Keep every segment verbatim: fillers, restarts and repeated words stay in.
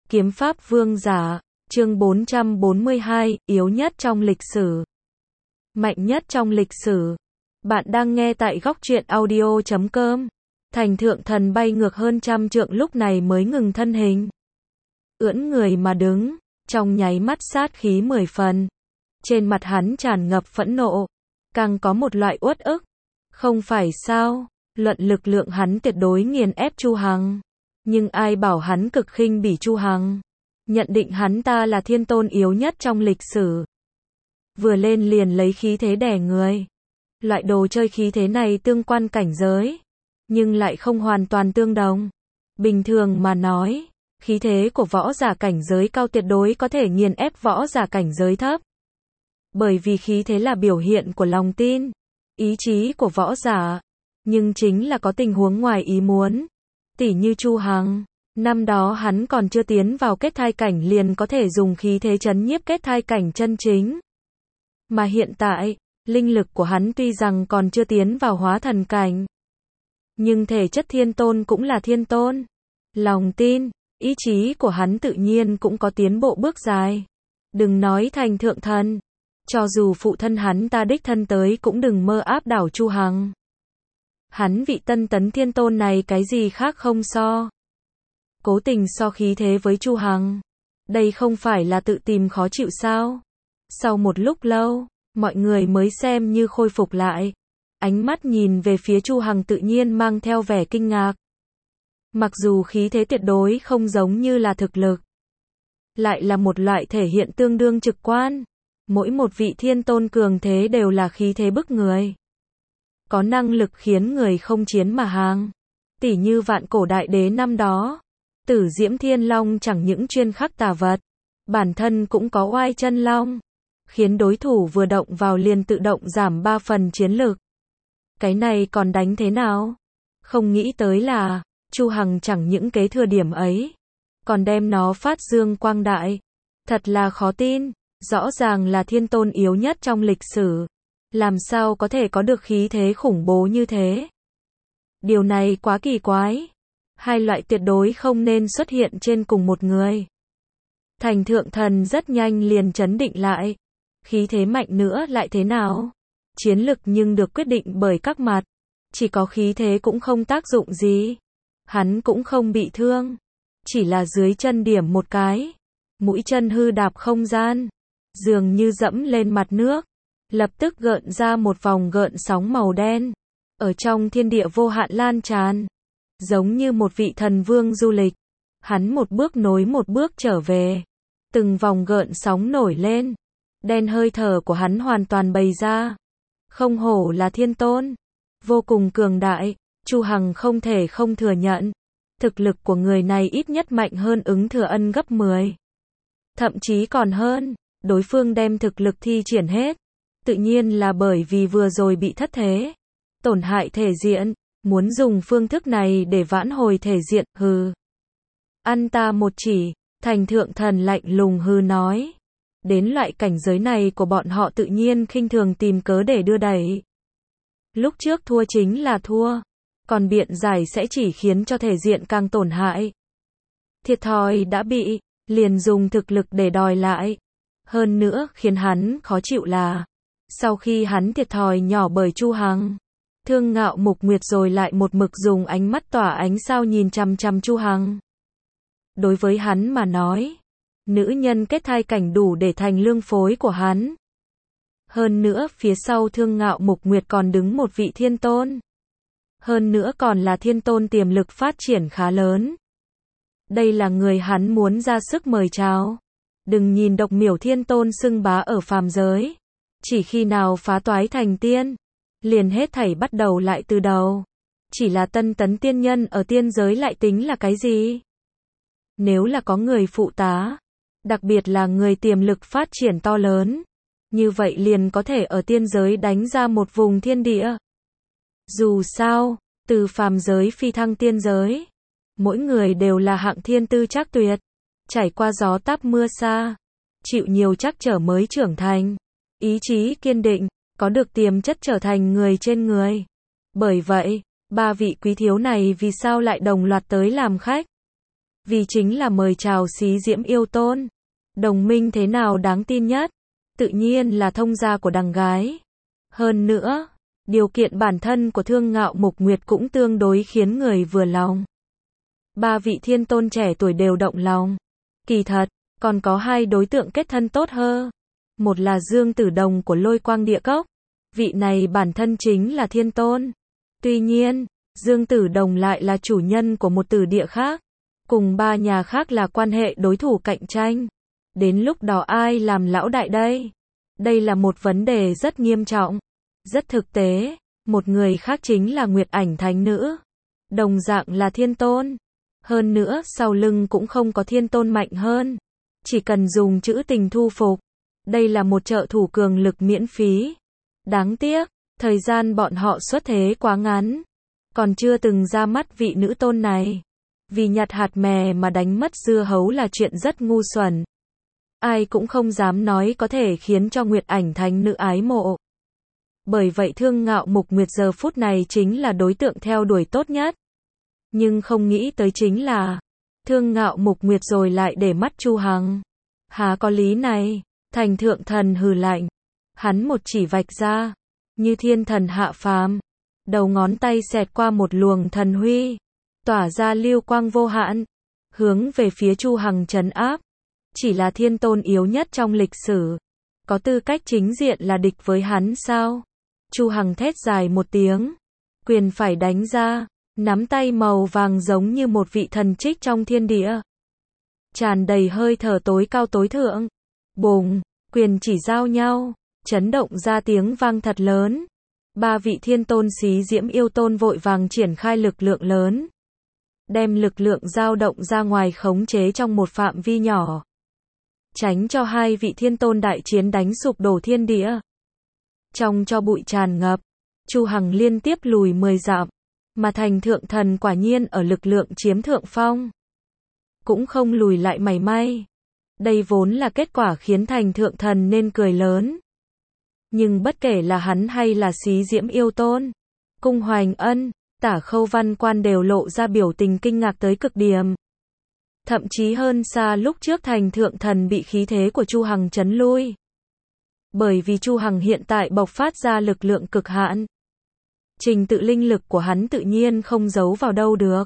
Kiếm pháp vương giả, chương bốn trăm bốn mươi hai, yếu nhất trong lịch sử. Mạnh nhất trong lịch sử. Bạn đang nghe tại góc truyện audio chấm com. Thành thượng thần bay ngược hơn trăm trượng lúc này mới ngừng thân hình. Ưỡn người mà đứng, trong nháy mắt sát khí mười phần. Trên mặt hắn tràn ngập phẫn nộ, càng có một loại uất ức. Không phải sao, luận lực lượng hắn tuyệt đối nghiền ép Chu Hằng. Nhưng ai bảo hắn cực khinh bỉ Chu Hằng, nhận định hắn ta là thiên tôn yếu nhất trong lịch sử. Vừa lên liền lấy khí thế đè người. Loại đồ chơi khí thế này tương quan cảnh giới, nhưng lại không hoàn toàn tương đồng. Bình thường mà nói, khí thế của võ giả cảnh giới cao tuyệt đối có thể nghiền ép võ giả cảnh giới thấp. Bởi vì khí thế là biểu hiện của lòng tin, ý chí của võ giả. Nhưng chính là có tình huống ngoài ý muốn. Tỉ như Chu Hằng, năm đó hắn còn chưa tiến vào kết thai cảnh liền có thể dùng khí thế chấn nhiếp kết thai cảnh chân chính. Mà hiện tại, linh lực của hắn tuy rằng còn chưa tiến vào hóa thần cảnh, nhưng thể chất thiên tôn cũng là thiên tôn. Lòng tin, ý chí của hắn tự nhiên cũng có tiến bộ bước dài. Đừng nói thành thượng thần, cho dù phụ thân hắn ta đích thân tới cũng đừng mơ áp đảo Chu Hằng. Hắn vị tân tấn thiên tôn này cái gì khác không so. Cố tình so khí thế với Chu Hằng. Đây không phải là tự tìm khó chịu sao? Sau một lúc lâu, mọi người mới xem như khôi phục lại. Ánh mắt nhìn về phía Chu Hằng tự nhiên mang theo vẻ kinh ngạc. Mặc dù khí thế tuyệt đối không giống như là thực lực, lại là một loại thể hiện tương đương trực quan. Mỗi một vị thiên tôn cường thế đều là khí thế bức người, có năng lực khiến người không chiến mà hàng. Tỉ như vạn cổ đại đế năm đó, Tử Diễm Thiên Long chẳng những chuyên khắc tà vật, bản thân cũng có oai chân long, khiến đối thủ vừa động vào liền tự động giảm ba phần chiến lực. Cái này còn đánh thế nào? Không nghĩ tới là, Chu Hằng chẳng những kế thừa điểm ấy, còn đem nó phát dương quang đại. Thật là khó tin, rõ ràng là thiên tôn yếu nhất trong lịch sử. Làm sao có thể có được khí thế khủng bố như thế? Điều này quá kỳ quái. Hai loại tuyệt đối không nên xuất hiện trên cùng một người. Thành thượng thần rất nhanh liền trấn định lại. Khí thế mạnh nữa lại thế nào? Chiến lực nhưng được quyết định bởi các mặt. Chỉ có khí thế cũng không tác dụng gì. Hắn cũng không bị thương. Chỉ là dưới chân điểm một cái. Mũi chân hư đạp không gian. Dường như dẫm lên mặt nước. Lập tức gợn ra một vòng gợn sóng màu đen. Ở trong thiên địa vô hạn lan tràn. Giống như một vị thần vương du lịch. Hắn một bước nối một bước trở về. Từng vòng gợn sóng nổi lên. Đen hơi thở của hắn hoàn toàn bày ra. Không hổ là thiên tôn. Vô cùng cường đại. Chu Hằng không thể không thừa nhận. Thực lực của người này ít nhất mạnh hơn ứng thừa ân gấp mười. Thậm chí còn hơn. Đối phương đem thực lực thi triển hết. Tự nhiên là bởi vì vừa rồi bị thất thế, tổn hại thể diện, muốn dùng phương thức này để vãn hồi thể diện, hừ. Ăn ta một chỉ, thành thượng thần lạnh lùng hừ nói. Đến loại cảnh giới này của bọn họ tự nhiên khinh thường tìm cớ để đưa đẩy. Lúc trước thua chính là thua, còn biện giải sẽ chỉ khiến cho thể diện càng tổn hại. Thiệt thòi đã bị, liền dùng thực lực để đòi lại. Hơn nữa khiến hắn khó chịu là, sau khi hắn thiệt thòi nhỏ bởi Chu Hằng, Thương Ngạo Mục Nguyệt rồi lại một mực dùng ánh mắt tỏa ánh sao nhìn chằm chằm Chu Hằng. Đối với hắn mà nói, nữ nhân kết thai cảnh đủ để thành lương phối của hắn. Hơn nữa phía sau Thương Ngạo Mục Nguyệt còn đứng một vị thiên tôn. Hơn nữa còn là thiên tôn tiềm lực phát triển khá lớn. Đây là người hắn muốn ra sức mời chào. Đừng nhìn độc miểu thiên tôn xưng bá ở phàm giới. Chỉ khi nào phá toái thành tiên, liền hết thảy bắt đầu lại từ đầu. Chỉ là tân tấn tiên nhân ở tiên giới lại tính là cái gì? Nếu là có người phụ tá, đặc biệt là người tiềm lực phát triển to lớn, như vậy liền có thể ở tiên giới đánh ra một vùng thiên địa. Dù sao, từ phàm giới phi thăng tiên giới, mỗi người đều là hạng thiên tư trác tuyệt, trải qua gió táp mưa xa, chịu nhiều trắc trở mới trưởng thành. Ý chí kiên định, có được tiềm chất trở thành người trên người. Bởi vậy, ba vị quý thiếu này vì sao lại đồng loạt tới làm khách? Vì chính là mời chào Xí Diễm Yêu Tôn. Đồng minh thế nào đáng tin nhất? Tự nhiên là thông gia của đằng gái. Hơn nữa, điều kiện bản thân của Thương Ngạo Mục Nguyệt cũng tương đối khiến người vừa lòng. Ba vị thiên tôn trẻ tuổi đều động lòng. Kỳ thật, còn có hai đối tượng kết thân tốt hơn. Một là Dương Tử Đồng của Lôi Quang Địa Cốc. Vị này bản thân chính là thiên tôn. Tuy nhiên, Dương Tử Đồng lại là chủ nhân của một tử địa khác. Cùng ba nhà khác là quan hệ đối thủ cạnh tranh. Đến lúc đó ai làm lão đại đây? Đây là một vấn đề rất nghiêm trọng. Rất thực tế. Một người khác chính là Nguyệt Ảnh Thánh Nữ. Đồng dạng là thiên tôn. Hơn nữa sau lưng cũng không có thiên tôn mạnh hơn. Chỉ cần dùng chữ tình thu phục. Đây là một trợ thủ cường lực miễn phí. Đáng tiếc, thời gian bọn họ xuất thế quá ngắn. Còn chưa từng ra mắt vị nữ tôn này. Vì nhặt hạt mè mà đánh mất dưa hấu là chuyện rất ngu xuẩn. Ai cũng không dám nói có thể khiến cho Nguyệt Ảnh Thánh Nữ ái mộ. Bởi vậy Thương Ngạo Mục Nguyệt giờ phút này chính là đối tượng theo đuổi tốt nhất. Nhưng không nghĩ tới chính là Thương Ngạo Mục Nguyệt rồi lại để mắt Chu Hằng. Há có lý này? Thành Thượng Thần hừ lạnh. Hắn một chỉ vạch ra, như thiên thần hạ phàm. Đầu ngón tay xẹt qua một luồng thần huy, tỏa ra lưu quang vô hạn, hướng về phía Chu Hằng trấn áp. Chỉ là thiên tôn yếu nhất trong lịch sử, có tư cách chính diện là địch với hắn sao? Chu Hằng thét dài một tiếng, quyền phải đánh ra, nắm tay màu vàng giống như một vị thần trích trong thiên địa. Tràn đầy hơi thở tối cao tối thượng. Bùng, quyền chỉ giao nhau, chấn động ra tiếng vang thật lớn. Ba vị thiên tôn Xí Diễm Yêu Tôn vội vàng triển khai lực lượng lớn. Đem lực lượng dao động ra ngoài khống chế trong một phạm vi nhỏ. Tránh cho hai vị thiên tôn đại chiến đánh sụp đổ thiên địa. Trong cho bụi tràn ngập, Chu Hằng liên tiếp lùi mười dặm, mà Thành Thượng Thần quả nhiên ở lực lượng chiếm thượng phong. Cũng không lùi lại mảy may. Đây vốn là kết quả khiến Thành Thượng Thần nên cười lớn. Nhưng bất kể là hắn hay là Xí Diễm Yêu Tôn, Cung Hoành Ân, Tả Khâu Văn Quan đều lộ ra biểu tình kinh ngạc tới cực điểm. Thậm chí hơn xa lúc trước Thành Thượng Thần bị khí thế của Chu Hằng chấn lui. Bởi vì Chu Hằng hiện tại bộc phát ra lực lượng cực hạn. Trình tự linh lực của hắn tự nhiên không giấu vào đâu được.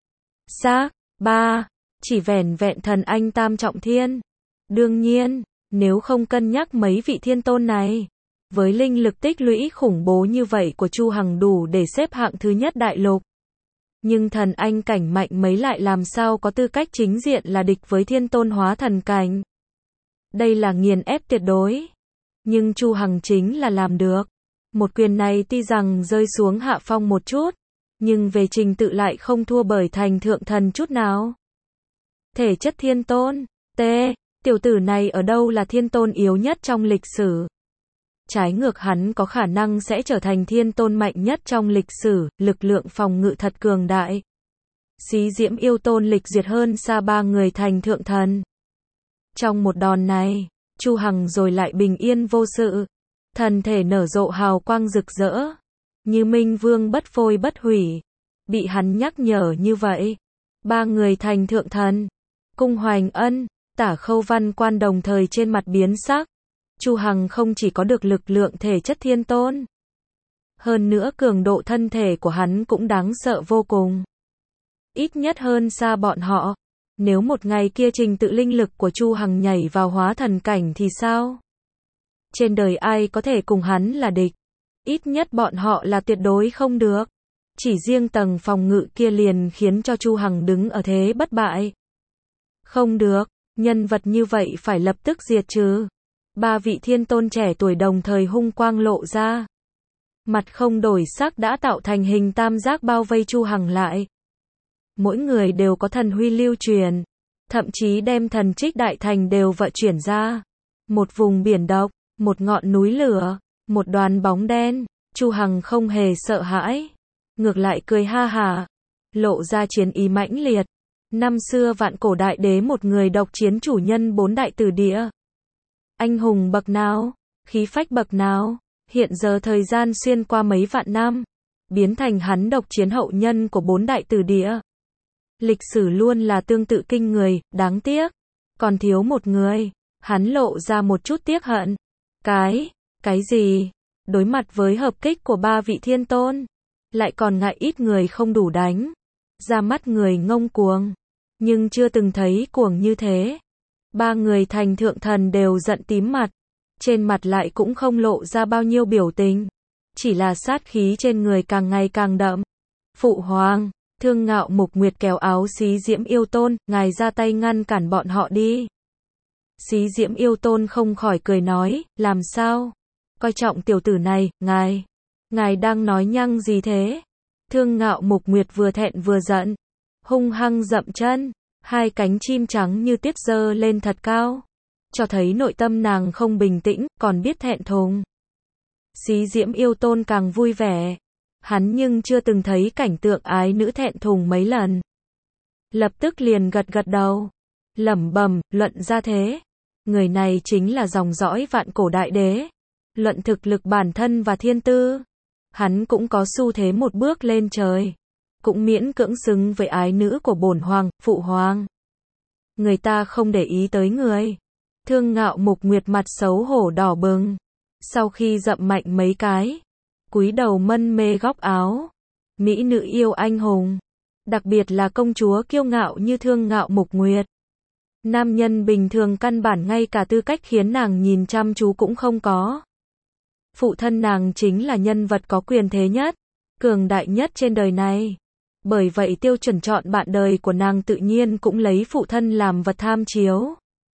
Xác, ba, chỉ vẻn vẹn thần anh tam trọng thiên. Đương nhiên, nếu không cân nhắc mấy vị thiên tôn này, với linh lực tích lũy khủng bố như vậy của Chu Hằng đủ để xếp hạng thứ nhất đại lục. Nhưng thần anh cảnh mạnh mấy lại làm sao có tư cách chính diện là địch với thiên tôn hóa thần cảnh. Đây là nghiền ép tuyệt đối. Nhưng Chu Hằng chính là làm được. Một quyền này tuy rằng rơi xuống hạ phong một chút, nhưng về trình tự lại không thua bởi Thành Thượng Thần chút nào. Thể chất thiên tôn, T, tiểu tử này ở đâu là thiên tôn yếu nhất trong lịch sử. Trái ngược hắn có khả năng sẽ trở thành thiên tôn mạnh nhất trong lịch sử, lực lượng phòng ngự thật cường đại. Xí Diễm Yêu Tôn lịch duyệt hơn xa ba người Thành Thượng Thần. Trong một đòn này, Chu Hằng rồi lại bình yên vô sự. Thần thể nở rộ hào quang rực rỡ, như minh vương bất phôi bất hủy. Bị hắn nhắc nhở như vậy, ba người Thành Thượng Thần, Cung Hoành Ân, Tả Khâu Văn Quan đồng thời trên mặt biến sắc. Chu Hằng không chỉ có được lực lượng thể chất thiên tôn, hơn nữa cường độ thân thể của hắn cũng đáng sợ vô cùng. Ít nhất hơn xa bọn họ. Nếu một ngày kia trình tự linh lực của Chu Hằng nhảy vào hóa thần cảnh thì sao? Trên đời ai có thể cùng hắn là địch? Ít nhất bọn họ là tuyệt đối không được. Chỉ riêng tầng phòng ngự kia liền khiến cho Chu Hằng đứng ở thế bất bại. Không được, nhân vật như vậy phải lập tức diệt trừ. Ba vị thiên tôn trẻ tuổi đồng thời hung quang lộ ra. Mặt không đổi sắc đã tạo thành hình tam giác bao vây Chu Hằng lại. Mỗi người đều có thần huy lưu truyền, thậm chí đem thần trích đại thành đều vận chuyển ra. Một vùng biển độc, một ngọn núi lửa, một đoàn bóng đen, Chu Hằng không hề sợ hãi, ngược lại cười ha hả, lộ ra chiến ý mãnh liệt. Năm xưa vạn cổ đại đế một người độc chiến chủ nhân bốn đại tử địa. Anh hùng bậc nào, khí phách bậc nào, hiện giờ thời gian xuyên qua mấy vạn năm, biến thành hắn độc chiến hậu nhân của bốn đại tử địa. Lịch sử luôn là tương tự kinh người, đáng tiếc. Còn thiếu một người. Hắn lộ ra một chút tiếc hận. Cái, cái gì? Đối mặt với hợp kích của ba vị thiên tôn. Lại còn ngại ít người không đủ đánh. Ra mắt người ngông cuồng. Nhưng chưa từng thấy cuồng như thế. Ba người thành thượng thần đều giận tím mặt. Trên mặt lại cũng không lộ ra bao nhiêu biểu tình. Chỉ là sát khí trên người càng ngày càng đậm. Phụ hoàng, Thương Ngạo Mục Nguyệt kéo áo Xí Diễm Yêu Tôn, ngài ra tay ngăn cản bọn họ đi. Xí Diễm Yêu Tôn không khỏi cười nói, làm sao? Coi trọng tiểu tử này, ngài. Ngài đang nói nhăng gì thế? Thương Ngạo Mục Nguyệt vừa thẹn vừa giận. Hung hăng dậm chân. Hai cánh chim trắng như tiết giơ lên thật cao. Cho thấy nội tâm nàng không bình tĩnh, còn biết thẹn thùng. Xí Diễm Yêu Tôn càng vui vẻ. Hắn nhưng chưa từng thấy cảnh tượng ái nữ thẹn thùng mấy lần. Lập tức liền gật gật đầu. Lẩm bẩm, luận ra thế. Người này chính là dòng dõi vạn cổ đại đế. Luận thực lực bản thân và thiên tư. Hắn cũng có xu thế một bước lên trời. Cũng miễn cưỡng xứng với ái nữ của bổn hoàng, phụ hoàng. Người ta không để ý tới người. Thương Ngạo Mục Nguyệt mặt xấu hổ đỏ bừng. Sau khi dậm mạnh mấy cái, cúi đầu mân mê góc áo. Mỹ nữ yêu anh hùng. Đặc biệt là công chúa kiêu ngạo như Thương Ngạo Mục Nguyệt. Nam nhân bình thường căn bản ngay cả tư cách khiến nàng nhìn chăm chú cũng không có. Phụ thân nàng chính là nhân vật có quyền thế nhất, cường đại nhất trên đời này. Bởi vậy tiêu chuẩn chọn bạn đời của nàng tự nhiên cũng lấy phụ thân làm vật tham chiếu.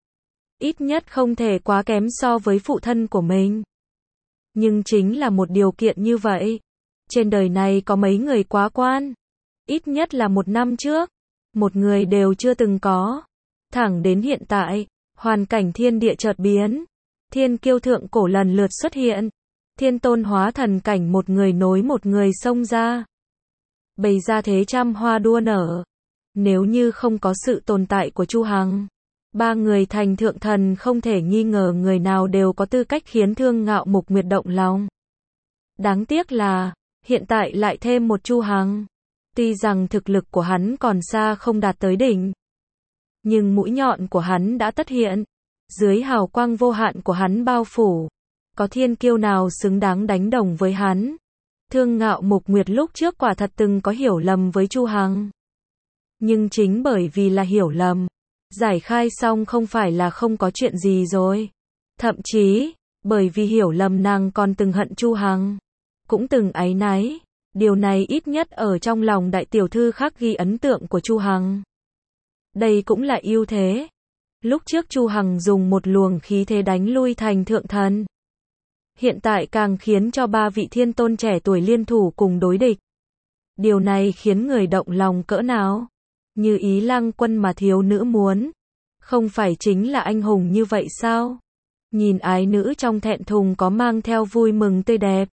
Ít nhất không thể quá kém so với phụ thân của mình. Nhưng chính là một điều kiện như vậy. Trên đời này có mấy người quá quan. Ít nhất là một năm trước. Một người đều chưa từng có. Thẳng đến hiện tại, hoàn cảnh thiên địa chợt biến. Thiên kiêu thượng cổ lần lượt xuất hiện. Thiên tôn hóa thần cảnh một người nối một người xông ra. Bày ra thế trăm hoa đua nở. Nếu như không có sự tồn tại của Chu Hằng, ba người thành thượng thần không thể nghi ngờ người nào đều có tư cách khiến Thương Ngạo Mục Nguyệt động lòng. Đáng tiếc là, hiện tại lại thêm một Chu Hằng. Tuy rằng thực lực của hắn còn xa không đạt tới đỉnh, nhưng mũi nhọn của hắn đã tất hiện. Dưới hào quang vô hạn của hắn bao phủ, có thiên kiêu nào xứng đáng đánh đồng với hắn. Thương Ngạo Mục Nguyệt lúc trước quả thật từng có hiểu lầm với Chu Hằng. Nhưng chính bởi vì là hiểu lầm, giải khai xong không phải là không có chuyện gì rồi. Thậm chí, bởi vì hiểu lầm nàng còn từng hận Chu Hằng, cũng từng áy náy. Điều này ít nhất ở trong lòng đại tiểu thư khắc ghi ấn tượng của Chu Hằng. Đây cũng là ưu thế. Lúc trước Chu Hằng dùng một luồng khí thế đánh lui thành thượng thần. Hiện tại càng khiến cho ba vị thiên tôn trẻ tuổi liên thủ cùng đối địch. Điều này khiến người động lòng cỡ nào. Như Ý Lăng Quân mà thiếu nữ muốn. Không phải chính là anh hùng như vậy sao? Nhìn ái nữ trong thẹn thùng có mang theo vui mừng tươi đẹp.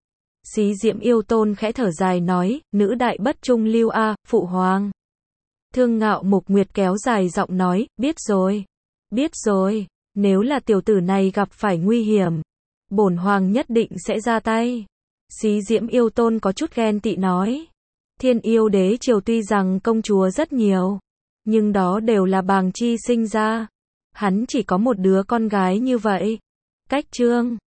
Xí Diễm Yêu Tôn khẽ thở dài nói, nữ đại bất trung lưu a, phụ hoàng. Thương Ngạo Mục Nguyệt kéo dài giọng nói, biết rồi. Biết rồi, nếu là tiểu tử này gặp phải nguy hiểm, bổn hoàng nhất định sẽ ra tay. Xí Diễm Yêu Tôn có chút ghen tị nói. Thiên yêu đế triều tuy rằng công chúa rất nhiều, nhưng đó đều là bàng chi sinh ra. Hắn chỉ có một đứa con gái như vậy. Cách trương.